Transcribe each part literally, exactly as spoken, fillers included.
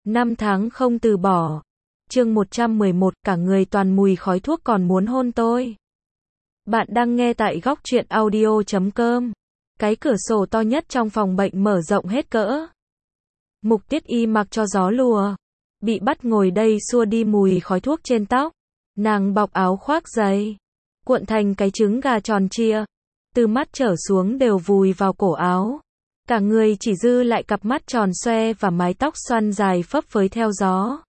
Năm tháng không từ bỏ. Chương một trăm mười một, cả người toàn mùi khói thuốc còn muốn hôn tôi. Bạn đang nghe tại góc truyện audio chấm com. Cái cửa sổ to nhất trong phòng bệnh mở rộng hết cỡ. Mục Tiết Y mặc cho gió lùa. Bị bắt ngồi đây xua đi mùi khói thuốc trên tóc. Nàng bọc áo khoác dày. Cuộn thành cái trứng gà tròn trịa. Từ mắt trở xuống đều vùi vào cổ áo. Cả người chỉ dư lại cặp mắt tròn xoe và mái tóc xoăn dài phấp phới theo gió.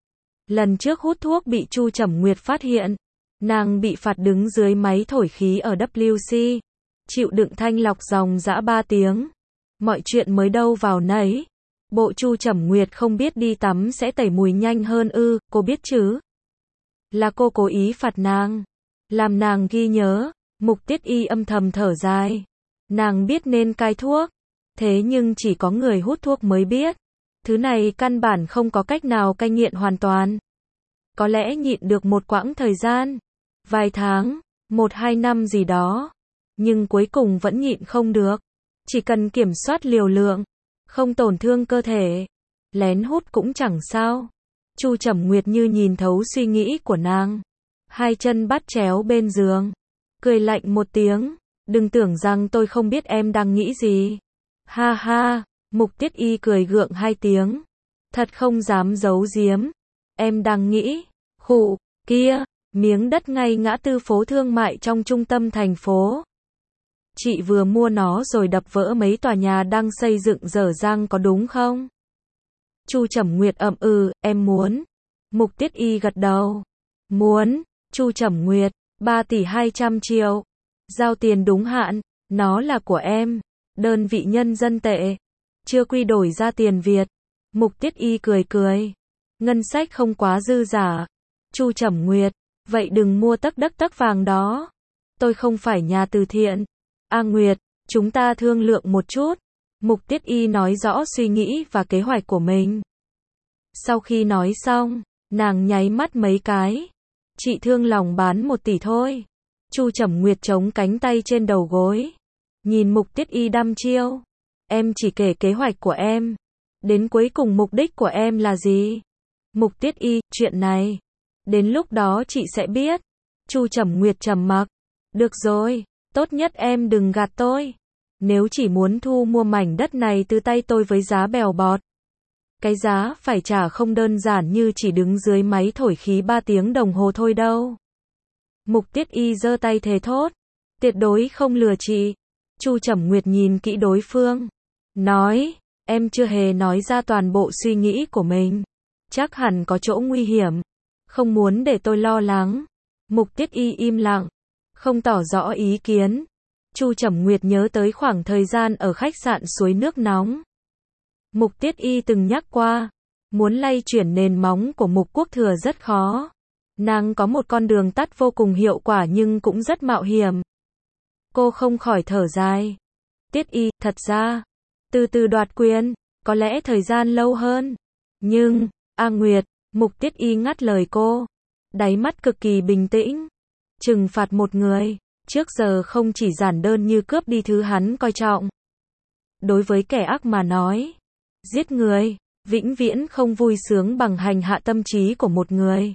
Lần trước hút thuốc bị Chu Trầm Nguyệt phát hiện. Nàng bị phạt đứng dưới máy thổi khí ở W C. Chịu đựng thanh lọc dòng dã ba tiếng. Mọi chuyện mới đâu vào nấy. Bộ Chu Trầm Nguyệt không biết đi tắm sẽ tẩy mùi nhanh hơn ư, cô biết chứ? Là cô cố ý phạt nàng. Làm nàng ghi nhớ. Mục Tiết Y âm thầm thở dài. Nàng biết nên cai thuốc. Thế nhưng chỉ có người hút thuốc mới biết. Thứ này căn bản không có cách nào cai nghiện hoàn toàn. Có lẽ nhịn được một quãng thời gian. Vài tháng, một hai năm gì đó. Nhưng cuối cùng vẫn nhịn không được. Chỉ cần kiểm soát liều lượng. Không tổn thương cơ thể. Lén hút cũng chẳng sao. Chu Trầm Nguyệt như nhìn thấu suy nghĩ của nàng. Hai chân bắt chéo bên giường. Cười lạnh một tiếng. Đừng tưởng rằng tôi không biết em đang nghĩ gì. Ha ha, Mục Tiết Y cười gượng hai tiếng. Thật không dám giấu giếm. Em đang nghĩ, khụ, kia, miếng đất ngay ngã tư phố thương mại trong trung tâm thành phố. Chị vừa mua nó rồi đập vỡ mấy tòa nhà đang xây dựng dở dang có đúng không? Chu Trầm Nguyệt ậm ừ, em muốn. Mục Tiết Y gật đầu. Muốn, Chu Trầm Nguyệt, ba tỷ hai trăm triệu. Giao tiền đúng hạn, nó là của em. Đơn vị nhân dân tệ. Chưa quy đổi ra tiền Việt. Mục Tiết Y cười cười. Ngân sách không quá dư giả. Chu Trầm Nguyệt. Vậy đừng mua tấc đất tấc vàng đó. Tôi không phải nhà từ thiện. A Nguyệt, chúng ta thương lượng một chút. Mục Tiết Y nói rõ suy nghĩ và kế hoạch của mình. Sau khi nói xong, nàng nháy mắt mấy cái. Chị thương lòng bán một tỷ thôi. Chu Trầm Nguyệt chống cánh tay trên đầu gối. Nhìn Mục Tiết Y đăm chiêu. Em chỉ kể kế hoạch của em. Đến cuối cùng mục đích của em là gì? Mục Tiết Y, chuyện này. Đến lúc đó chị sẽ biết. Chu Trầm Nguyệt trầm mặc. Được rồi, tốt nhất em đừng gạt tôi. Nếu chỉ muốn thu mua mảnh đất này từ tay tôi với giá bèo bọt. Cái giá phải trả không đơn giản như chỉ đứng dưới máy thổi khí ba tiếng đồng hồ thôi đâu. Mục Tiết Y giơ tay thề thốt. Tuyệt đối không lừa chị. Chu Trầm Nguyệt nhìn kỹ đối phương. Nói, em chưa hề nói ra toàn bộ suy nghĩ của mình. Chắc hẳn có chỗ nguy hiểm. Không muốn để tôi lo lắng. Mục Tiết Y im lặng. Không tỏ rõ ý kiến. Chu Trầm Nguyệt nhớ tới khoảng thời gian ở khách sạn suối nước nóng. Mục Tiết Y từng nhắc qua. Muốn lay chuyển nền móng của Mục Quốc Thừa rất khó. Nàng có một con đường tắt vô cùng hiệu quả nhưng cũng rất mạo hiểm. Cô không khỏi thở dài. Tiết Y, thật ra, từ từ đoạt quyền, có lẽ thời gian lâu hơn. Nhưng, A Nguyệt, Mục Tiết Y ngắt lời cô. Đáy mắt cực kỳ bình tĩnh. Trừng phạt một người, trước giờ không chỉ giản đơn như cướp đi thứ hắn coi trọng. Đối với kẻ ác mà nói, giết người, vĩnh viễn không vui sướng bằng hành hạ tâm trí của một người.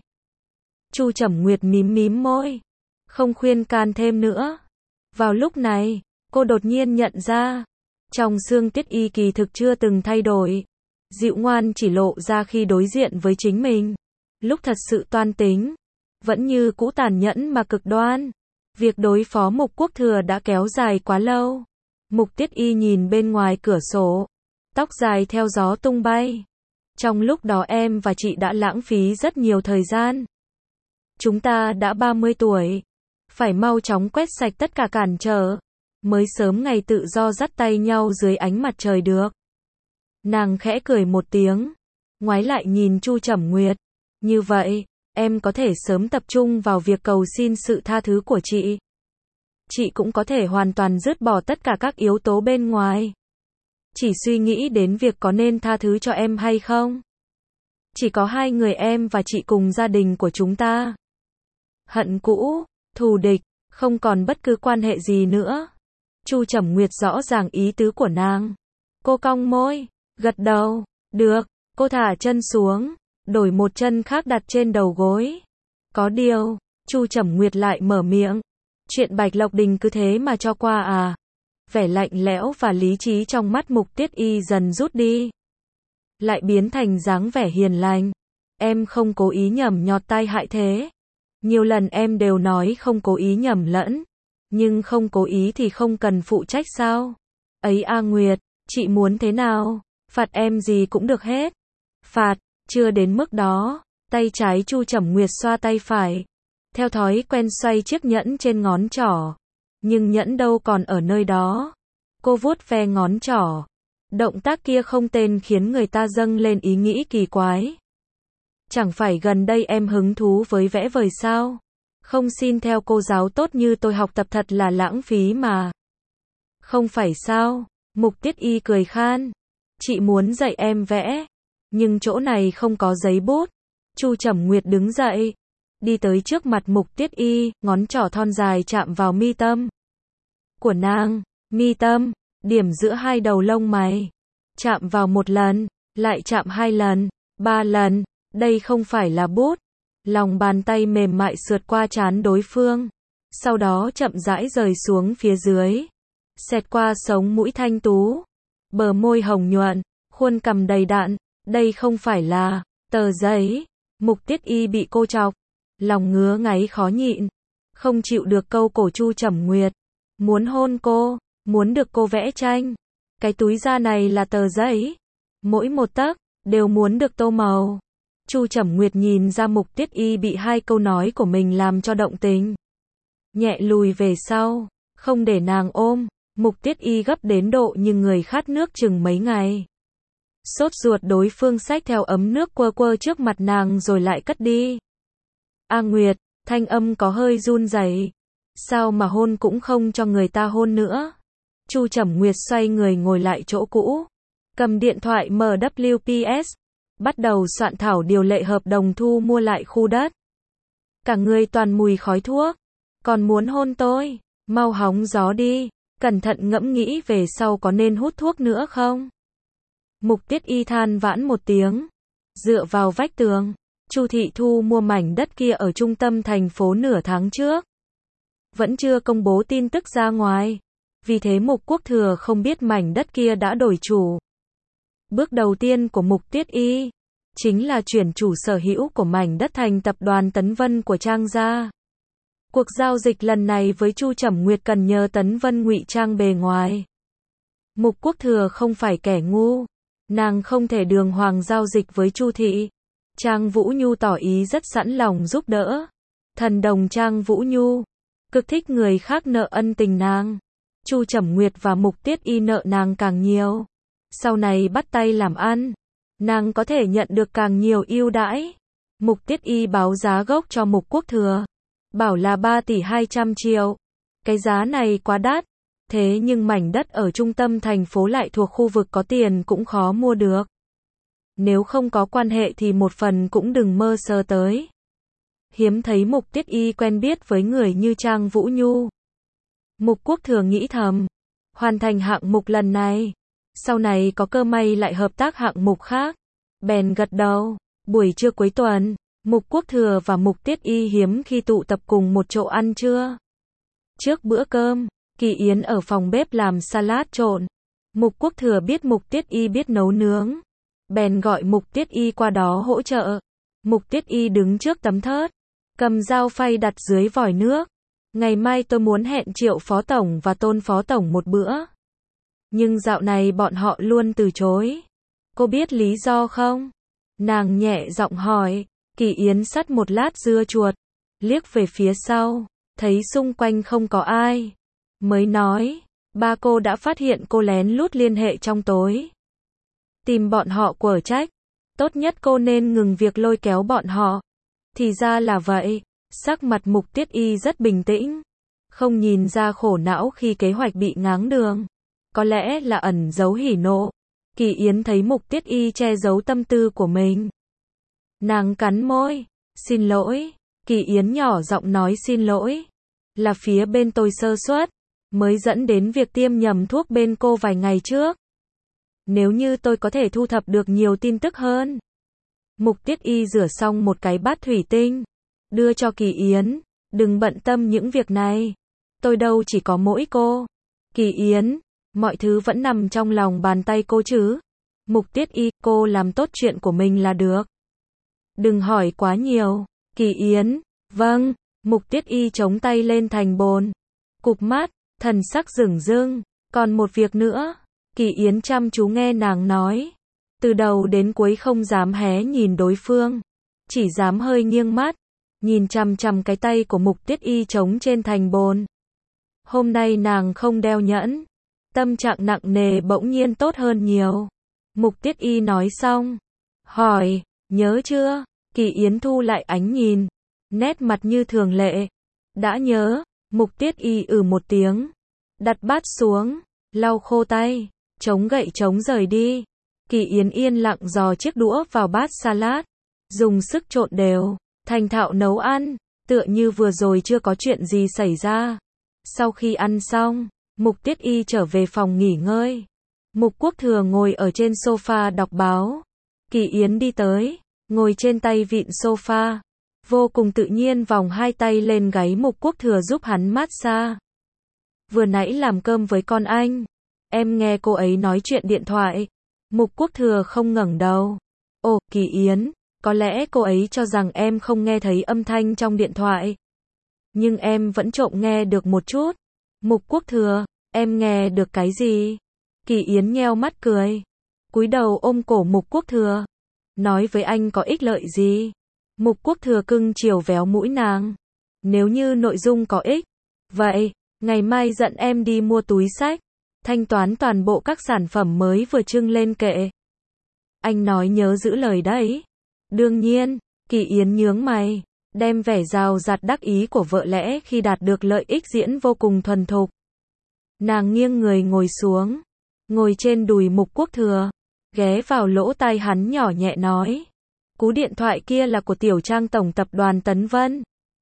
Chu Trầm Nguyệt mím mím môi. Không khuyên can thêm nữa. Vào lúc này, cô đột nhiên nhận ra. Trong xương Tiết Y kỳ thực chưa từng thay đổi. Dịu ngoan chỉ lộ ra khi đối diện với chính mình. Lúc thật sự toan tính. Vẫn như cũ tàn nhẫn mà cực đoan. Việc đối phó Mục Quốc Thừa đã kéo dài quá lâu. Mục Tiết Y nhìn bên ngoài cửa sổ. Tóc dài theo gió tung bay. Trong lúc đó em và chị đã lãng phí rất nhiều thời gian. Chúng ta đã ba mươi tuổi. Phải mau chóng quét sạch tất cả cản trở. Mới sớm ngày tự do dắt tay nhau dưới ánh mặt trời được. Nàng khẽ cười một tiếng. Ngoái lại nhìn Chu Trầm Nguyệt. Như vậy, em có thể sớm tập trung vào việc cầu xin sự tha thứ của chị. Chị cũng có thể hoàn toàn dứt bỏ tất cả các yếu tố bên ngoài. Chỉ suy nghĩ đến việc có nên tha thứ cho em hay không. Chỉ có hai người em và chị cùng gia đình của chúng ta. Hận cũ, thù địch, không còn bất cứ quan hệ gì nữa. Chu Trầm Nguyệt rõ ràng ý tứ của nàng. Cô cong môi, gật đầu, được, Cô thả chân xuống, đổi một chân khác đặt trên đầu gối. Có điều, Chu Trầm Nguyệt lại mở miệng. Chuyện Bạch Lộc Đình cứ thế mà cho qua à? Vẻ lạnh lẽo và lý trí trong mắt Mục Tiết Y dần rút đi, lại biến thành dáng vẻ hiền lành. Em không cố ý nhầm nhọt tai hại thế. Nhiều lần em đều nói không cố ý nhầm lẫn. Nhưng không cố ý thì không cần phụ trách sao? Ấy A Nguyệt, chị muốn thế nào? Phạt em gì cũng được hết. Phạt, chưa đến mức đó. Tay trái Chu Trầm Nguyệt xoa tay phải. Theo thói quen xoay chiếc nhẫn trên ngón trỏ. Nhưng nhẫn đâu còn ở nơi đó. Cô vuốt ve ngón trỏ. Động tác kia không tên khiến người ta dâng lên ý nghĩ kỳ quái. Chẳng phải gần đây em hứng thú với vẽ vời sao? Không xin theo cô giáo tốt như tôi học tập thật là lãng phí mà. Không phải sao? Mục Tiết Y cười khan. Chị muốn dạy em vẽ. Nhưng chỗ này không có giấy bút. Chu Trầm Nguyệt đứng dậy. Đi tới trước mặt Mục Tiết Y, ngón trỏ thon dài chạm vào mi tâm của nàng. Mi tâm, điểm giữa hai đầu lông mày. Chạm vào một lần, lại chạm hai lần, ba lần. Đây không phải là bút. Lòng bàn tay mềm mại sượt qua trán đối phương. Sau đó chậm rãi rời xuống phía dưới. Xẹt qua sống mũi thanh tú. Bờ môi hồng nhuận, khuôn cằm đầy đặn. Đây không phải là tờ giấy. Mục Tiết Y bị cô chọc. Lòng ngứa ngáy khó nhịn. Không chịu được câu cổ Chu Trầm Nguyệt. Muốn hôn cô, muốn được cô vẽ tranh. Cái túi da này là tờ giấy. Mỗi một tấc, đều muốn được tô màu. Chu Trầm Nguyệt nhìn ra Mục Tiết Y bị hai câu nói của mình làm cho động tình. Nhẹ lùi về sau, không để nàng ôm. Mục Tiết Y gấp đến độ như người khát nước chừng mấy ngày. Sốt ruột đối phương xách theo ấm nước quơ quơ trước mặt nàng rồi lại cất đi. A Nguyệt, thanh âm có hơi run rẩy. Sao mà hôn cũng không cho người ta hôn nữa? Chu Trầm Nguyệt xoay người ngồi lại chỗ cũ. Cầm điện thoại em vê pê ét. Bắt đầu soạn thảo điều lệ hợp đồng thu mua lại khu đất. Cả người toàn mùi khói thuốc. Còn muốn hôn tôi? Mau hóng gió đi. Cẩn thận ngẫm nghĩ về sau có nên hút thuốc nữa không? Mục Tiết Y than vãn một tiếng. Dựa vào vách tường. Chu thị thu mua mảnh đất kia ở trung tâm thành phố nửa tháng trước. Vẫn chưa công bố tin tức ra ngoài. Vì thế Mục Quốc Thừa không biết mảnh đất kia đã đổi chủ. Bước đầu tiên của Mục Tiết Y chính là chuyển chủ sở hữu của mảnh đất thành tập đoàn Tấn Vân của Trang gia. Cuộc giao dịch lần này với Chu Trầm Nguyệt cần nhờ Tấn Vân ngụy trang bề ngoài. Mục Quốc Thừa không phải kẻ ngu, nàng không thể đường hoàng giao dịch với Chu thị. Trang Vũ Nhu tỏ ý rất sẵn lòng giúp đỡ. Thần đồng Trang Vũ Nhu cực thích người khác nợ ân tình nàng. Chu Trầm Nguyệt và Mục Tiết Y nợ nàng càng nhiều. Sau này bắt tay làm ăn, nàng có thể nhận được càng nhiều ưu đãi. Mục Tiết Y báo giá gốc cho Mục Quốc Thừa, bảo là ba tỷ hai trăm triệu. Cái giá này quá đắt. Thế nhưng mảnh đất ở trung tâm thành phố lại thuộc khu vực có tiền cũng khó mua được. Nếu không có quan hệ thì một phần cũng đừng mơ sơ tới. Hiếm thấy Mục Tiết Y quen biết với người như Trang Vũ Nhu. Mục Quốc Thừa nghĩ thầm, hoàn thành hạng mục lần này, sau này có cơ may lại hợp tác hạng mục khác. Bèn gật đầu. Buổi trưa cuối tuần, Mục Quốc Thừa và Mục Tiết Y hiếm khi tụ tập cùng một chỗ ăn trưa. Trước bữa cơm, Kỳ Yến ở phòng bếp làm salad trộn. Mục Quốc Thừa biết Mục Tiết Y biết nấu nướng, bèn gọi Mục Tiết Y qua đó hỗ trợ. Mục Tiết Y đứng trước tấm thớt, cầm dao phay đặt dưới vòi nước. Ngày mai tôi muốn hẹn Triệu Phó Tổng và Tôn Phó Tổng một bữa. Nhưng dạo này bọn họ luôn từ chối. Cô biết lý do không? Nàng nhẹ giọng hỏi. Kỳ Yến sắt một lát dưa chuột, liếc về phía sau, thấy xung quanh không có ai. Mới nói, ba cô đã phát hiện cô lén lút liên hệ trong tối. Tìm bọn họ quở trách. Tốt nhất cô nên ngừng việc lôi kéo bọn họ. Thì ra là vậy. Sắc mặt Mục Tiết Y rất bình tĩnh. Không nhìn ra khổ não khi kế hoạch bị ngáng đường. Có lẽ là ẩn giấu hỉ nộ. Kỳ Yến thấy Mục Tiết Y che giấu tâm tư của mình. Nàng cắn môi. Xin lỗi. Kỳ Yến nhỏ giọng nói xin lỗi. Là phía bên tôi sơ suất, mới dẫn đến việc tiêm nhầm thuốc bên cô vài ngày trước. Nếu như tôi có thể thu thập được nhiều tin tức hơn. Mục Tiết Y rửa xong một cái bát thủy tinh, đưa cho Kỳ Yến, đừng bận tâm những việc này. Tôi đâu chỉ có mỗi cô. Kỳ Yến, mọi thứ vẫn nằm trong lòng bàn tay cô chứ. Mục Tiết Y, cô làm tốt chuyện của mình là được. Đừng hỏi quá nhiều. Kỳ Yến, vâng. Mục Tiết Y chống tay lên thành bồn, cụp mắt, thần sắc rửng rưng. Còn một việc nữa. Kỳ Yến chăm chú nghe nàng nói. Từ đầu đến cuối không dám hé nhìn đối phương, chỉ dám hơi nghiêng mắt, nhìn chằm chằm cái tay của Mục Tiết Y trống trên thành bồn. Hôm nay nàng không đeo nhẫn, tâm trạng nặng nề bỗng nhiên tốt hơn nhiều. Mục Tiết Y nói xong, hỏi, nhớ chưa? Kỳ Yến thu lại ánh nhìn, nét mặt như thường lệ. Đã nhớ. Mục Tiết Y ừ một tiếng, đặt bát xuống, lau khô tay, chống gậy chống rời đi. Kỳ Yến yên lặng dò chiếc đũa vào bát salad, dùng sức trộn đều, thành thạo nấu ăn, tựa như vừa rồi chưa có chuyện gì xảy ra. Sau khi ăn xong, Mục Tiết Y trở về phòng nghỉ ngơi. Mục Quốc Thừa ngồi ở trên sofa đọc báo. Kỳ Yến đi tới, ngồi trên tay vịn sofa, vô cùng tự nhiên vòng hai tay lên gáy Mục Quốc Thừa giúp hắn massage. Vừa nãy làm cơm với con anh, em nghe cô ấy nói chuyện điện thoại. Mục Quốc Thừa không ngẩng đầu. Ồ, Kỳ Yến, có lẽ cô ấy cho rằng em không nghe thấy âm thanh trong điện thoại. Nhưng em vẫn trộm nghe được một chút. Mục Quốc Thừa, em nghe được cái gì? Kỳ Yến nheo mắt cười, cúi đầu ôm cổ Mục Quốc Thừa. Nói với anh có ích lợi gì? Mục Quốc Thừa cưng chiều véo mũi nàng. Nếu như nội dung có ích, vậy, ngày mai dẫn em đi mua túi xách, thanh toán toàn bộ các sản phẩm mới vừa trưng lên kệ. Anh nói nhớ giữ lời đấy. Đương nhiên. Kỳ Yến nhướng mày, đem vẻ rào rạt đắc ý của vợ lẽ khi đạt được lợi ích diễn vô cùng thuần thục. Nàng nghiêng người ngồi xuống, ngồi trên đùi Mục Quốc Thừa, ghé vào lỗ tai hắn nhỏ nhẹ nói. Cú điện thoại kia là của Tiểu Trang Tổng tập đoàn Tấn Vân.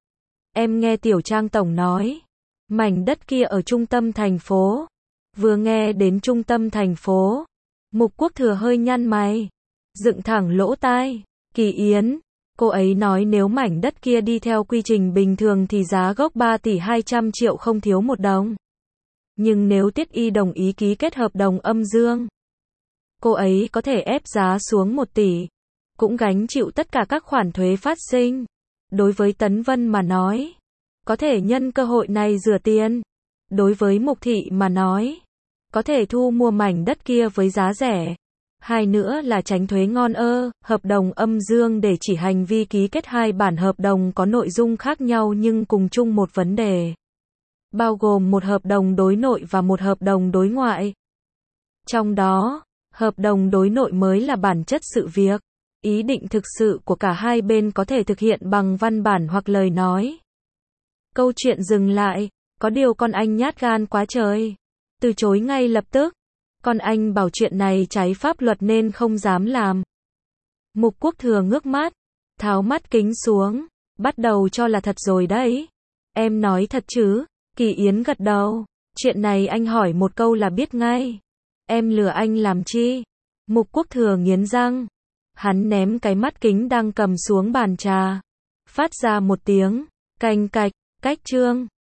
Em nghe Tiểu Trang Tổng nói, mảnh đất kia ở trung tâm thành phố. Vừa nghe đến trung tâm thành phố, Mục Quốc Thừa hơi nhăn mày, dựng thẳng lỗ tai. Kỳ Yến, cô ấy nói nếu mảnh đất kia đi theo quy trình bình thường thì giá gốc ba tỷ hai trăm triệu không thiếu một đồng. Nhưng nếu Tiết Y đồng ý ký kết hợp đồng âm dương, cô ấy có thể ép giá xuống một tỷ, cũng gánh chịu tất cả các khoản thuế phát sinh. Đối với Tấn Vân mà nói, có thể nhân cơ hội này rửa tiền. Đối với Mục Thị mà nói, có thể thu mua mảnh đất kia với giá rẻ. Hai nữa là tránh thuế ngon ơ. Hợp đồng âm dương để chỉ hành vi ký kết hai bản hợp đồng có nội dung khác nhau nhưng cùng chung một vấn đề, bao gồm một hợp đồng đối nội và một hợp đồng đối ngoại. Trong đó, hợp đồng đối nội mới là bản chất sự việc. Ý định thực sự của cả hai bên có thể thực hiện bằng văn bản hoặc lời nói. Câu chuyện dừng lại, có điều con anh nhát gan quá trời, từ chối ngay lập tức. Con anh bảo chuyện này trái pháp luật nên không dám làm. Mục Quốc Thừa ngước mắt, tháo mắt kính xuống, bắt đầu cho là thật rồi đấy. Em nói thật chứ? Kỳ Yến gật đầu. Chuyện này anh hỏi một câu là biết ngay. Em lừa anh làm chi? Mục Quốc Thừa nghiến răng. Hắn ném cái mắt kính đang cầm xuống bàn trà, phát ra một tiếng cành cạch. Cách chương